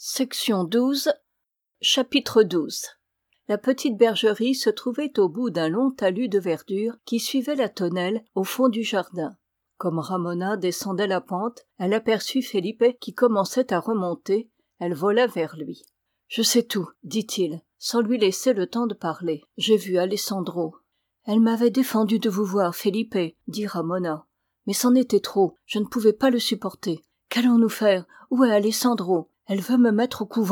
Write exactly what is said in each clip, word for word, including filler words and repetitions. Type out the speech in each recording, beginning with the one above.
Section douze. Chapitre douze. La petite bergerie se trouvait au bout d'un long talus de verdure qui suivait la tonnelle au fond du jardin. Comme Ramona descendait la pente, elle aperçut Felipe qui commençait à remonter. Elle vola vers lui. « Je sais tout, dit-il, sans lui laisser le temps de parler. J'ai vu Alessandro. »« Elle m'avait défendu de vous voir, Felipe, » dit Ramona. « Mais c'en était trop, je ne pouvais pas le supporter. Qu'allons-nous faire? Où est Alessandro? Elle veut me mettre au couvent. »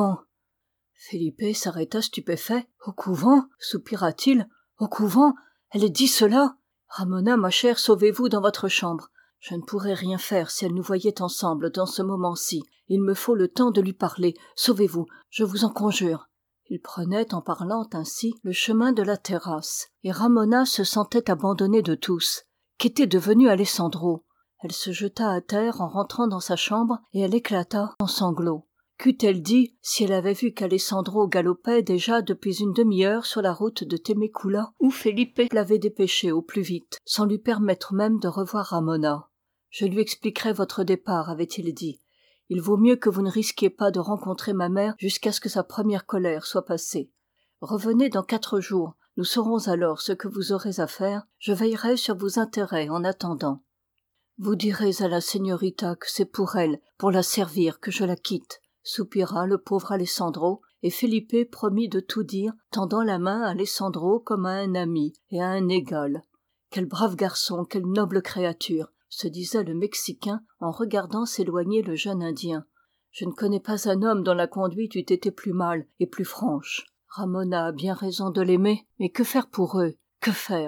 Felipe s'arrêta stupéfait. « Au couvent ?» soupira-t-il. « Au couvent? Elle dit cela? Ramona, ma chère, sauvez-vous dans votre chambre. Je ne pourrais rien faire si elle nous voyait ensemble dans ce moment-ci. Il me faut le temps de lui parler. Sauvez-vous, je vous en conjure. » Il prenait, en parlant ainsi, le chemin de la terrasse, et Ramona se sentait abandonnée de tous. Qu'était devenu Alessandro? Elle se jeta à terre en rentrant dans sa chambre, et elle éclata en sanglots. Qu'eût-elle dit si elle avait vu qu'Alessandro galopait déjà depuis une demi-heure sur la route de Temecula, où Felipe l'avait dépêché au plus vite, sans lui permettre même de revoir Ramona. « Je lui expliquerai votre départ, avait-il dit. Il vaut mieux que vous ne risquiez pas de rencontrer ma mère jusqu'à ce que sa première colère soit passée. Revenez dans quatre jours, nous saurons alors ce que vous aurez à faire, je veillerai sur vos intérêts en attendant. Vous direz à la señorita que c'est pour elle, pour la servir, que je la quitte. » soupira le pauvre Alessandro, et Felipe promit de tout dire, tendant la main à Alessandro comme à un ami et à un égal. « Quel brave garçon, quelle noble créature !» se disait le Mexicain en regardant s'éloigner le jeune Indien. « Je ne connais pas un homme dont la conduite eût été plus mâle et plus franche. Ramona a bien raison de l'aimer, mais que faire pour eux? Que faire ?»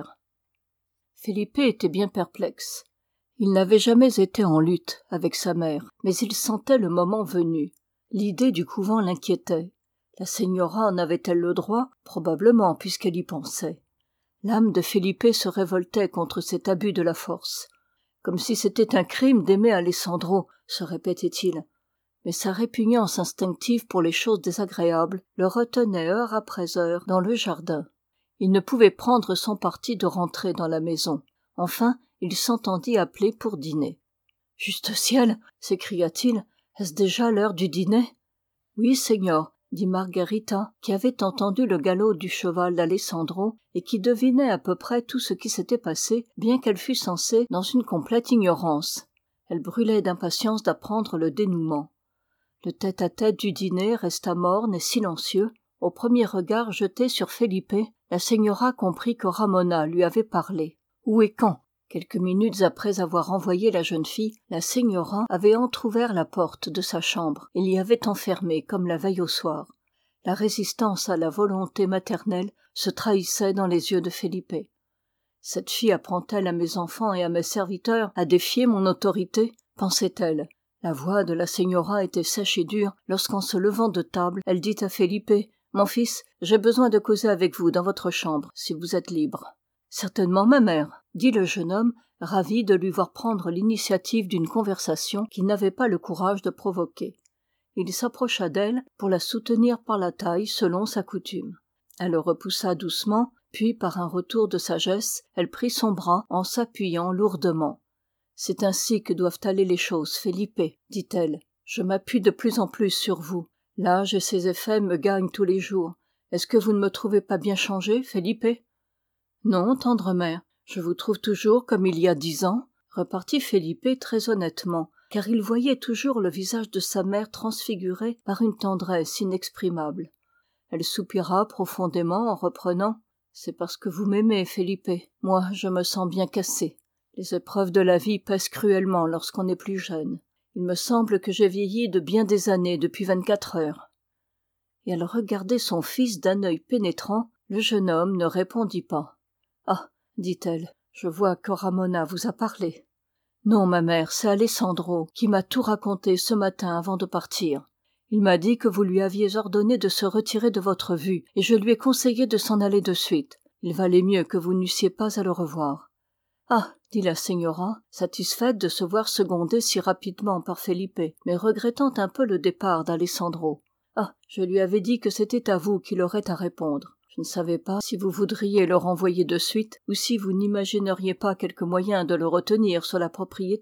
Felipe était bien perplexe. Il n'avait jamais été en lutte avec sa mère, mais il sentait le moment venu. L'idée du couvent l'inquiétait. La señora en avait-elle le droit? Probablement, puisqu'elle y pensait. L'âme de Felipe se révoltait contre cet abus de la force. Comme si c'était un crime d'aimer Alessandro, se répétait-il. Mais sa répugnance instinctive pour les choses désagréables le retenait heure après heure dans le jardin. Il ne pouvait prendre son parti de rentrer dans la maison. Enfin, il s'entendit appeler pour dîner. « Juste ciel !» s'écria-t-il. « Est-ce déjà l'heure du dîner? »« Oui, señor, » dit Margarita, qui avait entendu le galop du cheval d'Alessandro et qui devinait à peu près tout ce qui s'était passé, bien qu'elle fût censée dans une complète ignorance. Elle brûlait d'impatience d'apprendre le dénouement. Le tête-à-tête du dîner resta morne et silencieux. Au premier regard jeté sur Felipe, la señora comprit que Ramona lui avait parlé. Où et quand? Quelques minutes après avoir envoyé la jeune fille, la señora avait entr'ouvert la porte de sa chambre et l'y avait enfermée comme la veille au soir. La résistance à la volonté maternelle se trahissait dans les yeux de Felipe. « Cette fille apprend-elle à mes enfants et à mes serviteurs à défier mon autorité ?» pensait-elle. La voix de la señora était sèche et dure lorsqu'en se levant de table, elle dit à Felipe « Mon fils, j'ai besoin de causer avec vous dans votre chambre, si vous êtes libre. »« Certainement, ma mère, » dit le jeune homme, ravi de lui voir prendre l'initiative d'une conversation qu'il n'avait pas le courage de provoquer. Il s'approcha d'elle pour la soutenir par la taille selon sa coutume. Elle le repoussa doucement, puis par un retour de sagesse, elle prit son bras en s'appuyant lourdement. « C'est ainsi que doivent aller les choses, Felipe, » dit-elle. « Je m'appuie de plus en plus sur vous. L'âge et ses effets me gagnent tous les jours. Est-ce que vous ne me trouvez pas bien changé, Felipe? »« Non, tendre mère, je vous trouve toujours comme il y a dix ans, » repartit Felipe très honnêtement, car il voyait toujours le visage de sa mère transfiguré par une tendresse inexprimable. Elle soupira profondément en reprenant « C'est parce que vous m'aimez, Felipe. Moi, je me sens bien cassée. Les épreuves de la vie pèsent cruellement lorsqu'on est plus jeune. Il me semble que j'ai vieilli de bien des années depuis vingt-quatre heures. » Et elle regardait son fils d'un œil pénétrant. Le jeune homme ne répondit pas. « Ah, dit-elle, je vois que Ramona vous a parlé. »« Non, ma mère, c'est Alessandro qui m'a tout raconté ce matin avant de partir. Il m'a dit que vous lui aviez ordonné de se retirer de votre vue et je lui ai conseillé de s'en aller de suite. Il valait mieux que vous n'eussiez pas à le revoir. »« Ah, dit la señora, satisfaite de se voir secondée si rapidement par Felipe, mais regrettant un peu le départ d'Alessandro. « Ah, je lui avais dit que c'était à vous qu'il aurait à répondre. Je ne savais pas si vous voudriez le renvoyer de suite ou si vous n'imagineriez pas quelque moyen de le retenir sur la propriété. »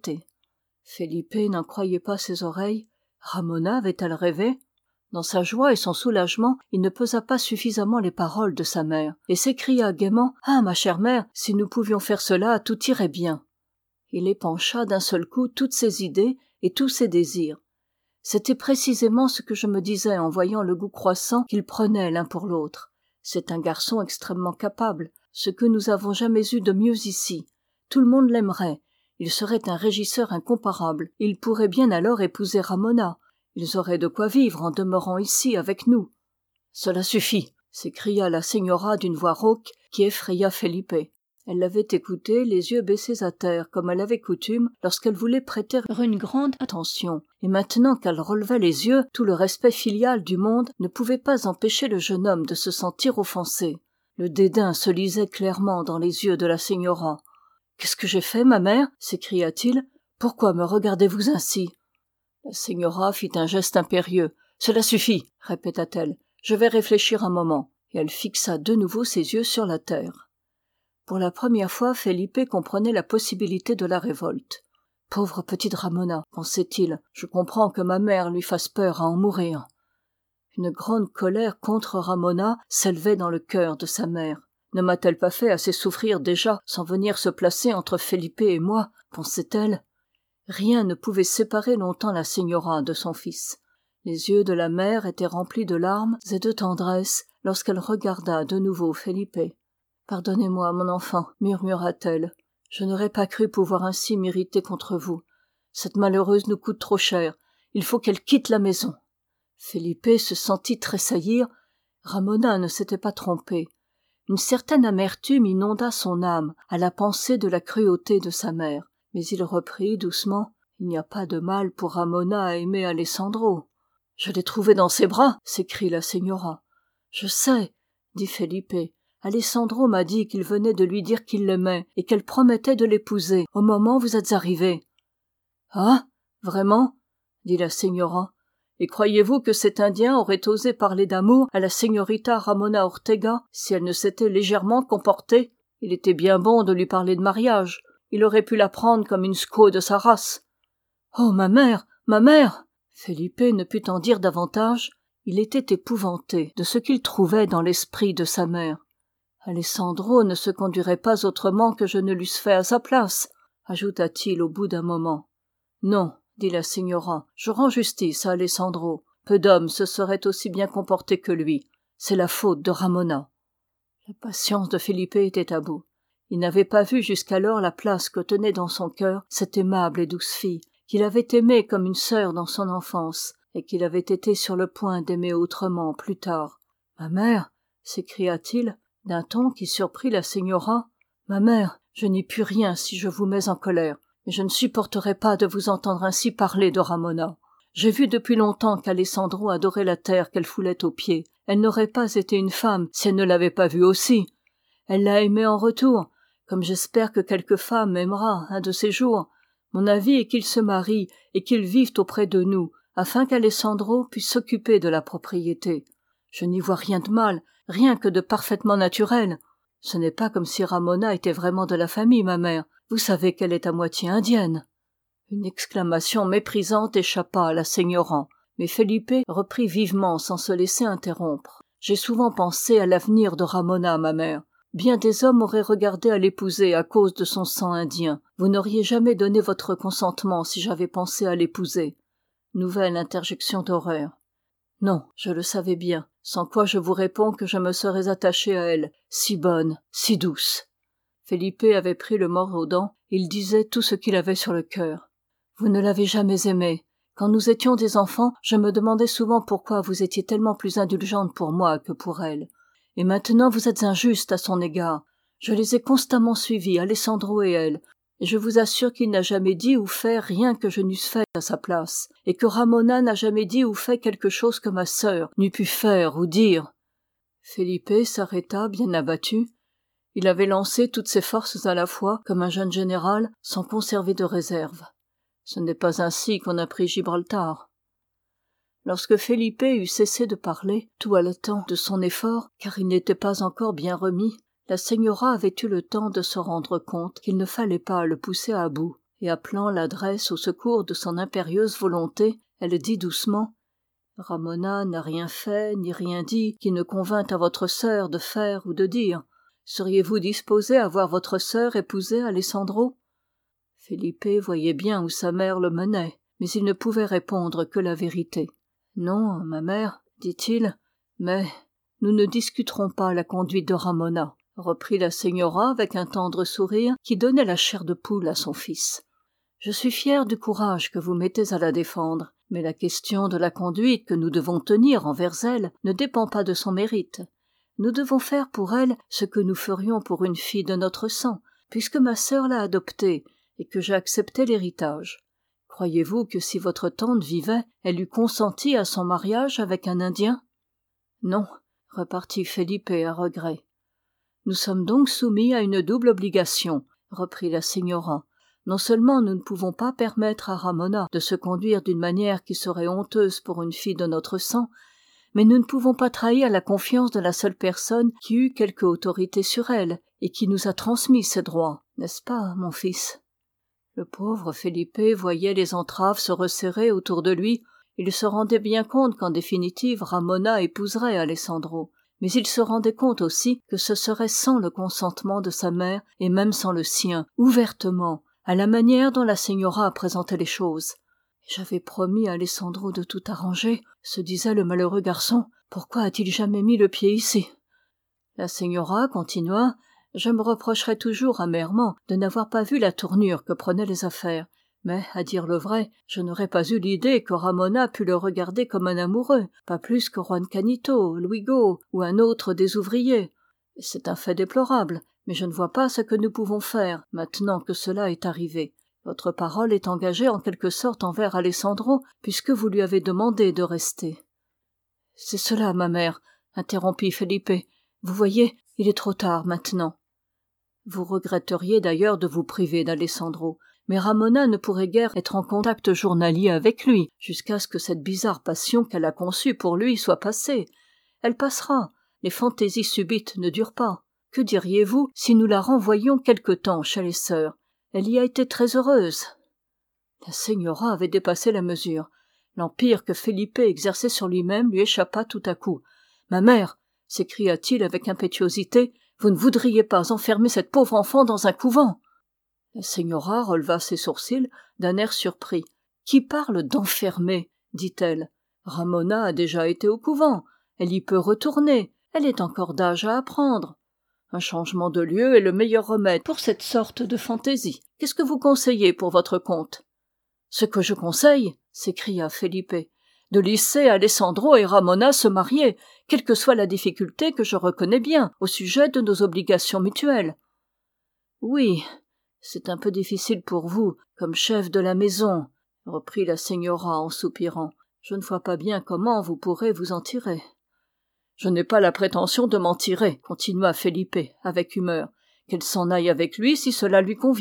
Felipe n'en croyait pas ses oreilles. Ramona avait-elle rêvé? Dans sa joie et son soulagement, il ne pesa pas suffisamment les paroles de sa mère, et s'écria gaiement « Ah, ma chère mère, si nous pouvions faire cela, tout irait bien !» Il épancha d'un seul coup toutes ses idées et tous ses désirs. C'était précisément ce que je me disais en voyant le goût croissant qu'ils prenaient l'un pour l'autre. C'est un garçon extrêmement capable, ce que nous avons jamais eu de mieux ici. Tout le monde l'aimerait. Il serait un régisseur incomparable. Il pourrait bien alors épouser Ramona. Ils auraient de quoi vivre en demeurant ici avec nous. « Cela suffit !» s'écria la señora d'une voix rauque qui effraya Felipe. Elle l'avait écouté, les yeux baissés à terre, comme elle avait coutume lorsqu'elle voulait prêter une grande attention. Et maintenant qu'elle relevait les yeux, tout le respect filial du monde ne pouvait pas empêcher le jeune homme de se sentir offensé. Le dédain se lisait clairement dans les yeux de la señora. « Qu'est-ce que j'ai fait, ma mère ?» s'écria-t-il. « Pourquoi me regardez-vous ainsi ?» La señora fit un geste impérieux. « Cela suffit !» répéta-t-elle. « Je vais réfléchir un moment. » Et elle fixa de nouveau ses yeux sur la terre. Pour la première fois, Felipe comprenait la possibilité de la révolte. « Pauvre petite Ramona, pensait-il, je comprends que ma mère lui fasse peur à en mourir. » Une grande colère contre Ramona s'élevait dans le cœur de sa mère. Ne m'a-t-elle pas fait assez souffrir déjà sans venir se placer entre Felipe et moi, pensait-elle. Rien ne pouvait séparer longtemps la señora de son fils. Les yeux de la mère étaient remplis de larmes et de tendresse lorsqu'elle regarda de nouveau Felipe. « Pardonnez-moi, mon enfant, murmura-t-elle. Je n'aurais pas cru pouvoir ainsi m'irriter contre vous. Cette malheureuse nous coûte trop cher. Il faut qu'elle quitte la maison. » Felipe se sentit tressaillir. Ramona ne s'était pas trompée. Une certaine amertume inonda son âme à la pensée de la cruauté de sa mère. Mais il reprit doucement. « Il n'y a pas de mal pour Ramona à aimer Alessandro. »« Je l'ai trouvé dans ses bras !» s'écrie la señora. « Je sais, » dit Felipe. « Alessandro m'a dit qu'il venait de lui dire qu'il l'aimait et qu'elle promettait de l'épouser au moment où vous êtes arrivé. »« Ah, vraiment ?» dit la señora. « Et croyez-vous que cet Indien aurait osé parler d'amour à la señorita Ramona Ortega si elle ne s'était légèrement comportée? Il était bien bon de lui parler de mariage. Il aurait pu la prendre comme une squaw de sa race. »« Oh, ma mère, ma mère !» Felipe ne put en dire davantage. Il était épouvanté de ce qu'il trouvait dans l'esprit de sa mère. « Alessandro ne se conduirait pas autrement que je ne l'eusse fait à sa place, » ajouta-t-il au bout d'un moment. « Non, » dit la señora, « je rends justice à Alessandro. Peu d'hommes se seraient aussi bien comportés que lui. C'est la faute de Ramona. » La patience de Felipe était à bout. Il n'avait pas vu jusqu'alors la place que tenait dans son cœur cette aimable et douce fille, qu'il avait aimée comme une sœur dans son enfance, et qu'il avait été sur le point d'aimer autrement plus tard. « Ma mère !» s'écria-t-il, d'un ton qui surprit la señora. « Ma mère, je n'y puis rien si je vous mets en colère, mais je ne supporterai pas de vous entendre ainsi parler de Ramona. J'ai vu depuis longtemps qu'Alessandro adorait la terre qu'elle foulait aux pieds. Elle n'aurait pas été une femme si elle ne l'avait pas vue aussi. Elle l'a aimé en retour, comme j'espère que quelque femme aimera un de ces jours. Mon avis est qu'ils se marient et qu'ils vivent auprès de nous, afin qu'Alessandro puisse s'occuper de la propriété. Je n'y vois rien de mal, rien que de parfaitement naturel. Ce n'est pas comme si Ramona était vraiment de la famille, ma mère. Vous savez qu'elle est à moitié indienne. » Une exclamation méprisante échappa à la señora, mais Felipe reprit vivement sans se laisser interrompre. « J'ai souvent pensé à l'avenir de Ramona, ma mère. Bien des hommes auraient regardé à l'épouser à cause de son sang indien. Vous n'auriez jamais donné votre consentement si j'avais pensé à l'épouser. » Nouvelle interjection d'horreur. « Non, je le savais bien, sans quoi je vous réponds que je me serais attaché à elle, si bonne, si douce. » Felipe avait pris le mort aux dents, il disait tout ce qu'il avait sur le cœur. « Vous ne l'avez jamais aimée. Quand nous étions des enfants, je me demandais souvent pourquoi vous étiez tellement plus indulgente pour moi que pour elle. Et maintenant vous êtes injuste à son égard. Je les ai constamment suivis, Alessandro et elle, et je vous assure qu'il n'a jamais dit ou fait rien que je n'eusse fait à sa place, et que Ramona n'a jamais dit ou fait quelque chose que ma sœur n'eût pu faire ou dire. » Felipe s'arrêta bien abattu. Il avait lancé toutes ses forces à la fois, comme un jeune général, sans conserver de réserve. Ce n'est pas ainsi qu'on a pris Gibraltar. Lorsque Felipe eut cessé de parler, tout haletant de son effort, car il n'était pas encore bien remis, la señora avait eu le temps de se rendre compte qu'il ne fallait pas le pousser à bout, et appelant l'adresse au secours de son impérieuse volonté, elle dit doucement Ramona n'a rien fait, ni rien dit, qui ne convînt à votre sœur de faire ou de dire. Seriez-vous disposé à voir votre sœur épouser Alessandro? Felipe voyait bien où sa mère le menait, mais il ne pouvait répondre que la vérité. Non, ma mère, dit-il, mais nous ne discuterons pas la conduite de Ramona, reprit la señora avec un tendre sourire qui donnait la chair de poule à son fils. Je suis fier du courage que vous mettez à la défendre, mais la question de la conduite que nous devons tenir envers elle ne dépend pas de son mérite. Nous devons faire pour elle ce que nous ferions pour une fille de notre sang, puisque ma sœur l'a adoptée et que j'ai accepté l'héritage. Croyez-vous que si votre tante vivait, elle eût consenti à son mariage avec un Indien? Non, repartit Felipe à regret. Nous sommes donc soumis à une double obligation, reprit la señora. Non seulement nous ne pouvons pas permettre à Ramona de se conduire d'une manière qui serait honteuse pour une fille de notre sang, mais nous ne pouvons pas trahir la confiance de la seule personne qui eut quelque autorité sur elle et qui nous a transmis ses droits, n'est-ce pas, mon fils? Le pauvre Felipe voyait les entraves se resserrer autour de lui. Il se rendait bien compte qu'en définitive Ramona épouserait Alessandro, mais il se rendait compte aussi que ce serait sans le consentement de sa mère et même sans le sien, ouvertement, à la manière dont la señora présentait les choses. « J'avais promis à Alessandro de tout arranger, » se disait le malheureux garçon. « Pourquoi a-t-il jamais mis le pied ici ?» La señora continua. « Je me reprocherais toujours amèrement de n'avoir pas vu la tournure que prenaient les affaires. Mais, à dire le vrai, je n'aurais pas eu l'idée que Ramona pût le regarder comme un amoureux, pas plus que Juan Canito, Luigo ou un autre des ouvriers. C'est un fait déplorable, mais je ne vois pas ce que nous pouvons faire maintenant que cela est arrivé. Votre parole est engagée en quelque sorte envers Alessandro, puisque vous lui avez demandé de rester. »« C'est cela, ma mère, » interrompit Felipe. « Vous voyez, il est trop tard maintenant. » Vous regretteriez d'ailleurs de vous priver d'Alessandro, mais Ramona ne pourrait guère être en contact journalier avec lui, jusqu'à ce que cette bizarre passion qu'elle a conçue pour lui soit passée. Elle passera, les fantaisies subites ne durent pas. Que diriez-vous si nous la renvoyions quelque temps chez les sœurs? Elle y a été très heureuse. La señora avait dépassé la mesure. L'empire que Felipe exerçait sur lui-même lui échappa tout à coup. « Ma mère !» s'écria-t-il avec impétuosité, « vous ne voudriez pas enfermer cette pauvre enfant dans un couvent ?» La señora releva ses sourcils d'un air surpris. « Qui parle d'enfermer ?» dit-elle. « Ramona a déjà été au couvent. Elle y peut retourner. Elle est encore d'âge à apprendre. Un changement de lieu est le meilleur remède pour cette sorte de fantaisie. Qu'est-ce que vous conseillez pour votre compte ?»« Ce que je conseille, » s'écria Felipe, « de laisser Alessandro et Ramona se marier, quelle que soit la difficulté que je reconnais bien au sujet de nos obligations mutuelles. »« Oui, c'est un peu difficile pour vous, comme chef de la maison, » reprit la señora en soupirant. « Je ne vois pas bien comment vous pourrez vous en tirer. »« Je n'ai pas la prétention de m'en tirer, » continua Felipe avec humeur. « Qu'elle s'en aille avec lui si cela lui convient. »«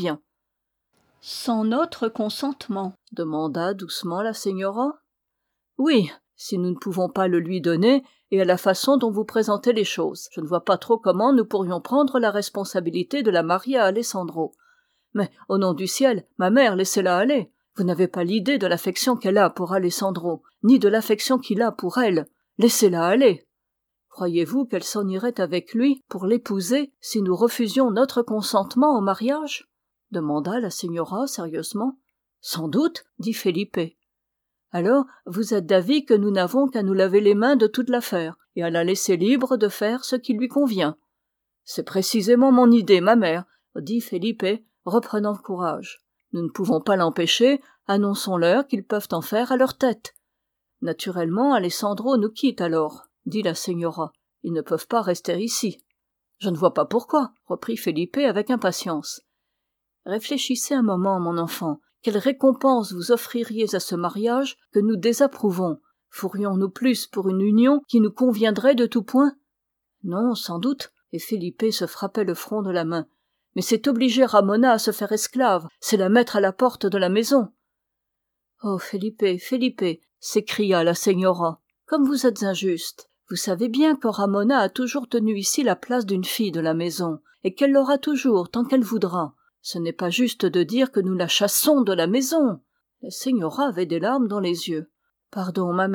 Sans notre consentement ?» demanda doucement la señora. « Oui, si nous ne pouvons pas le lui donner, et à la façon dont vous présentez les choses. Je ne vois pas trop comment nous pourrions prendre la responsabilité de la marier à Alessandro. Mais, au nom du ciel, ma mère, laissez-la aller. Vous n'avez pas l'idée de l'affection qu'elle a pour Alessandro, ni de l'affection qu'il a pour elle. Laissez-la aller. Croyez-vous qu'elle s'en irait avec lui pour l'épouser si nous refusions notre consentement au mariage ? Demanda la señora sérieusement. Sans doute, dit Felipe. Alors, vous êtes d'avis que nous n'avons qu'à nous laver les mains de toute l'affaire, et à la laisser libre de faire ce qui lui convient. C'est précisément mon idée, ma mère, dit Felipe, reprenant courage. Nous ne pouvons pas l'empêcher, annonçons-leur qu'ils peuvent en faire à leur tête. Naturellement, Alessandro nous quitte alors, dit la señora. Ils ne peuvent pas rester ici. Je ne vois pas pourquoi, reprit Felipe avec impatience. Réfléchissez un moment, mon enfant. Quelle récompense vous offririez à ce mariage que nous désapprouvons? Ferions-nous plus pour une union qui nous conviendrait de tout point? Non, sans doute, et Felipe se frappait le front de la main. Mais c'est obliger Ramona à se faire esclave, c'est la mettre à la porte de la maison. Oh, Felipe, Felipe, s'écria la señora, comme vous êtes injuste. Vous savez bien que Ramona a toujours tenu ici la place d'une fille de la maison, et qu'elle l'aura toujours tant qu'elle voudra. Ce n'est pas juste de dire que nous la chassons de la maison. La señora avait des larmes dans les yeux. Pardon, ma mère,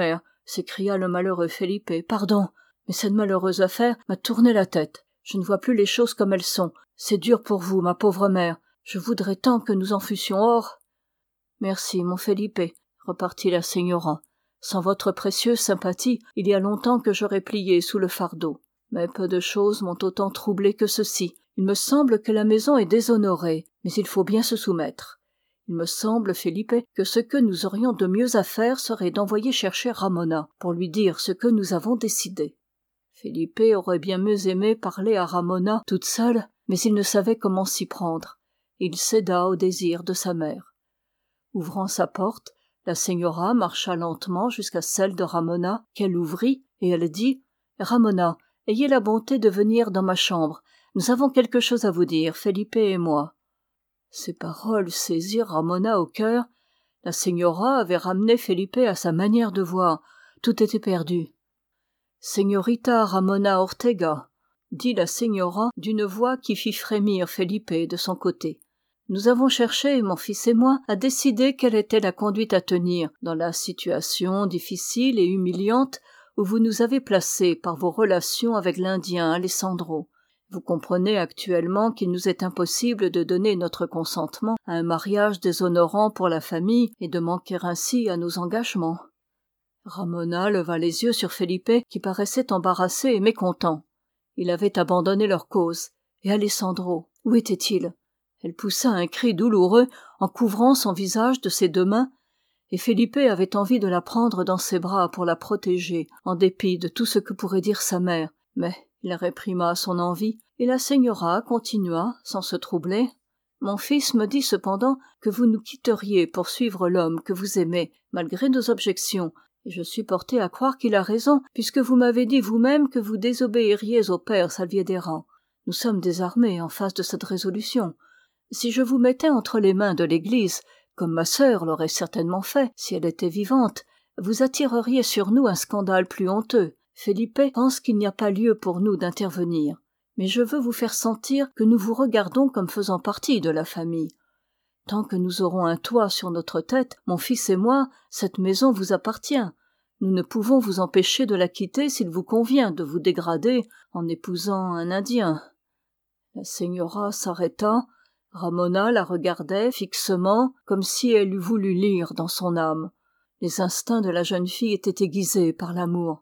s'écria le malheureux Felipe. Pardon, mais cette malheureuse affaire m'a tourné la tête. Je ne vois plus les choses comme elles sont. C'est dur pour vous, ma pauvre mère. Je voudrais tant que nous en fussions hors. Merci, mon Felipe, repartit la señora. Sans votre précieuse sympathie, il y a longtemps que j'aurais plié sous le fardeau. Mais peu de choses m'ont autant troublé que ceci. Il me semble que la maison est déshonorée, mais il faut bien se soumettre. Il me semble, Felipe, que ce que nous aurions de mieux à faire serait d'envoyer chercher Ramona pour lui dire ce que nous avons décidé. Felipe aurait bien mieux aimé parler à Ramona toute seule, mais il ne savait comment s'y prendre. Il céda au désir de sa mère. Ouvrant sa porte, la señora marcha lentement jusqu'à celle de Ramona, qu'elle ouvrit, et elle dit « Ramona, ayez la bonté de venir dans ma chambre. Nous avons quelque chose à vous dire, Felipe et moi. » Ces paroles saisirent Ramona au cœur. La señora avait ramené Felipe à sa manière de voir. Tout était perdu. « Señorita Ramona Ortega », dit la señora d'une voix qui fit frémir Felipe de son côté. « Nous avons cherché, mon fils et moi, à décider quelle était la conduite à tenir dans la situation difficile et humiliante où vous nous avez placés par vos relations avec l'Indien Alessandro. Vous comprenez actuellement qu'il nous est impossible de donner notre consentement à un mariage déshonorant pour la famille et de manquer ainsi à nos engagements. » Ramona leva les yeux sur Felipe qui paraissait embarrassé et mécontent. Il avait abandonné leur cause. Et Alessandro, où était-il? Elle poussa un cri douloureux en couvrant son visage de ses deux mains, et Felipe avait envie de la prendre dans ses bras pour la protéger, en dépit de tout ce que pourrait dire sa mère. Mais il réprima son envie, et la señora continua, sans se troubler. « Mon fils me dit cependant que vous nous quitteriez pour suivre l'homme que vous aimez, malgré nos objections, et je suis portée à croire qu'il a raison, puisque vous m'avez dit vous-même que vous désobéiriez au père Salviedera. Nous sommes désarmés en face de cette résolution. Si je vous mettais entre les mains de l'Église, comme ma sœur l'aurait certainement fait si elle était vivante, vous attireriez sur nous un scandale plus honteux. Felipe pense qu'il n'y a pas lieu pour nous d'intervenir. Mais je veux vous faire sentir que nous vous regardons comme faisant partie de la famille. Tant que nous aurons un toit sur notre tête, mon fils et moi, cette maison vous appartient. Nous ne pouvons vous empêcher de la quitter s'il vous convient de vous dégrader en épousant un Indien. » La señora s'arrêta. Ramona la regardait fixement, comme si elle eût voulu lire dans son âme. Les instincts de la jeune fille étaient aiguisés par l'amour.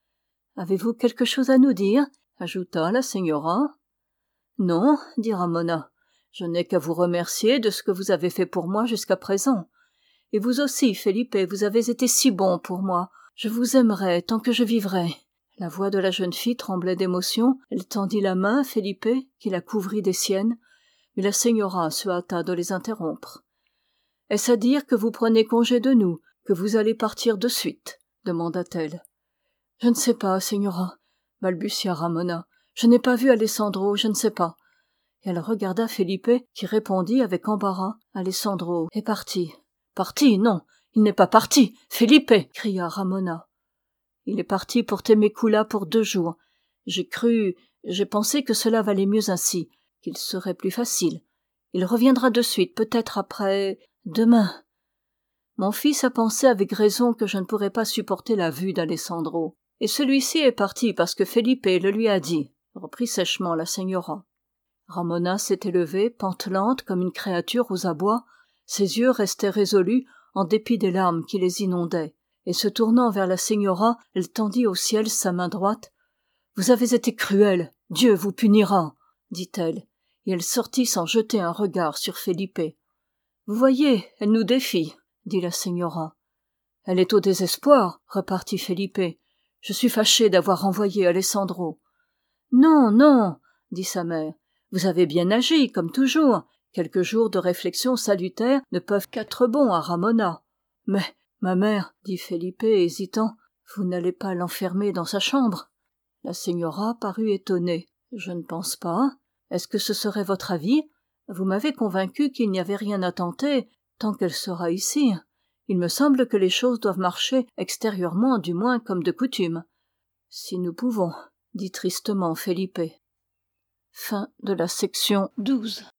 « Avez-vous quelque chose à nous dire ?» ajouta la señora. « Non, » dit Ramona. « Je n'ai qu'à vous remercier de ce que vous avez fait pour moi jusqu'à présent. Et vous aussi, Felipe, vous avez été si bon pour moi. Je vous aimerai tant que je vivrai. » La voix de la jeune fille tremblait d'émotion. Elle tendit la main à Felipe, qui la couvrit des siennes. Mais la señora se hâta de les interrompre. « Est-ce à dire que vous prenez congé de nous, que vous allez partir de suite ?» demanda-t-elle. « Je ne sais pas, señora, » balbutia Ramona. « Je n'ai pas vu Alessandro, je ne sais pas. » Et elle regarda Felipe, qui répondit avec embarras. « Alessandro est parti. »« Parti, non, il n'est pas parti, Felipe !» cria Ramona. « Il est parti pour Temecula pour deux jours. J'ai cru, j'ai pensé que cela valait mieux ainsi, qu'il serait plus facile. Il reviendra de suite, peut-être après... demain. Mon fils a pensé avec raison que je ne pourrais pas supporter la vue d'Alessandro. Et celui-ci est parti parce que Felipe le lui a dit, » reprit sèchement la señora. Ramona s'était levée, pantelante comme une créature aux abois. Ses yeux restaient résolus en dépit des larmes qui les inondaient. Et se tournant vers la señora, elle tendit au ciel sa main droite. « Vous avez été cruelle, Dieu vous punira, » dit-elle. Et elle sortit sans jeter un regard sur Felipe. « Vous voyez, elle nous défie, » dit la señora. « Elle est au désespoir, » repartit Felipe. « Je suis fâché d'avoir envoyé Alessandro. »« Non, non, » dit sa mère. « Vous avez bien agi, comme toujours. Quelques jours de réflexion salutaire ne peuvent qu'être bons à Ramona. »« Mais, ma mère, » dit Felipe hésitant, « vous n'allez pas l'enfermer dans sa chambre ?» La señora parut étonnée. « Je ne pense pas. Est-ce que ce serait votre avis ? Vous m'avez convaincu qu'il n'y avait rien à tenter tant qu'elle sera ici. Il me semble que les choses doivent marcher extérieurement du moins comme de coutume. »« Si nous pouvons, » dit tristement Felipe. Fin de la section douze.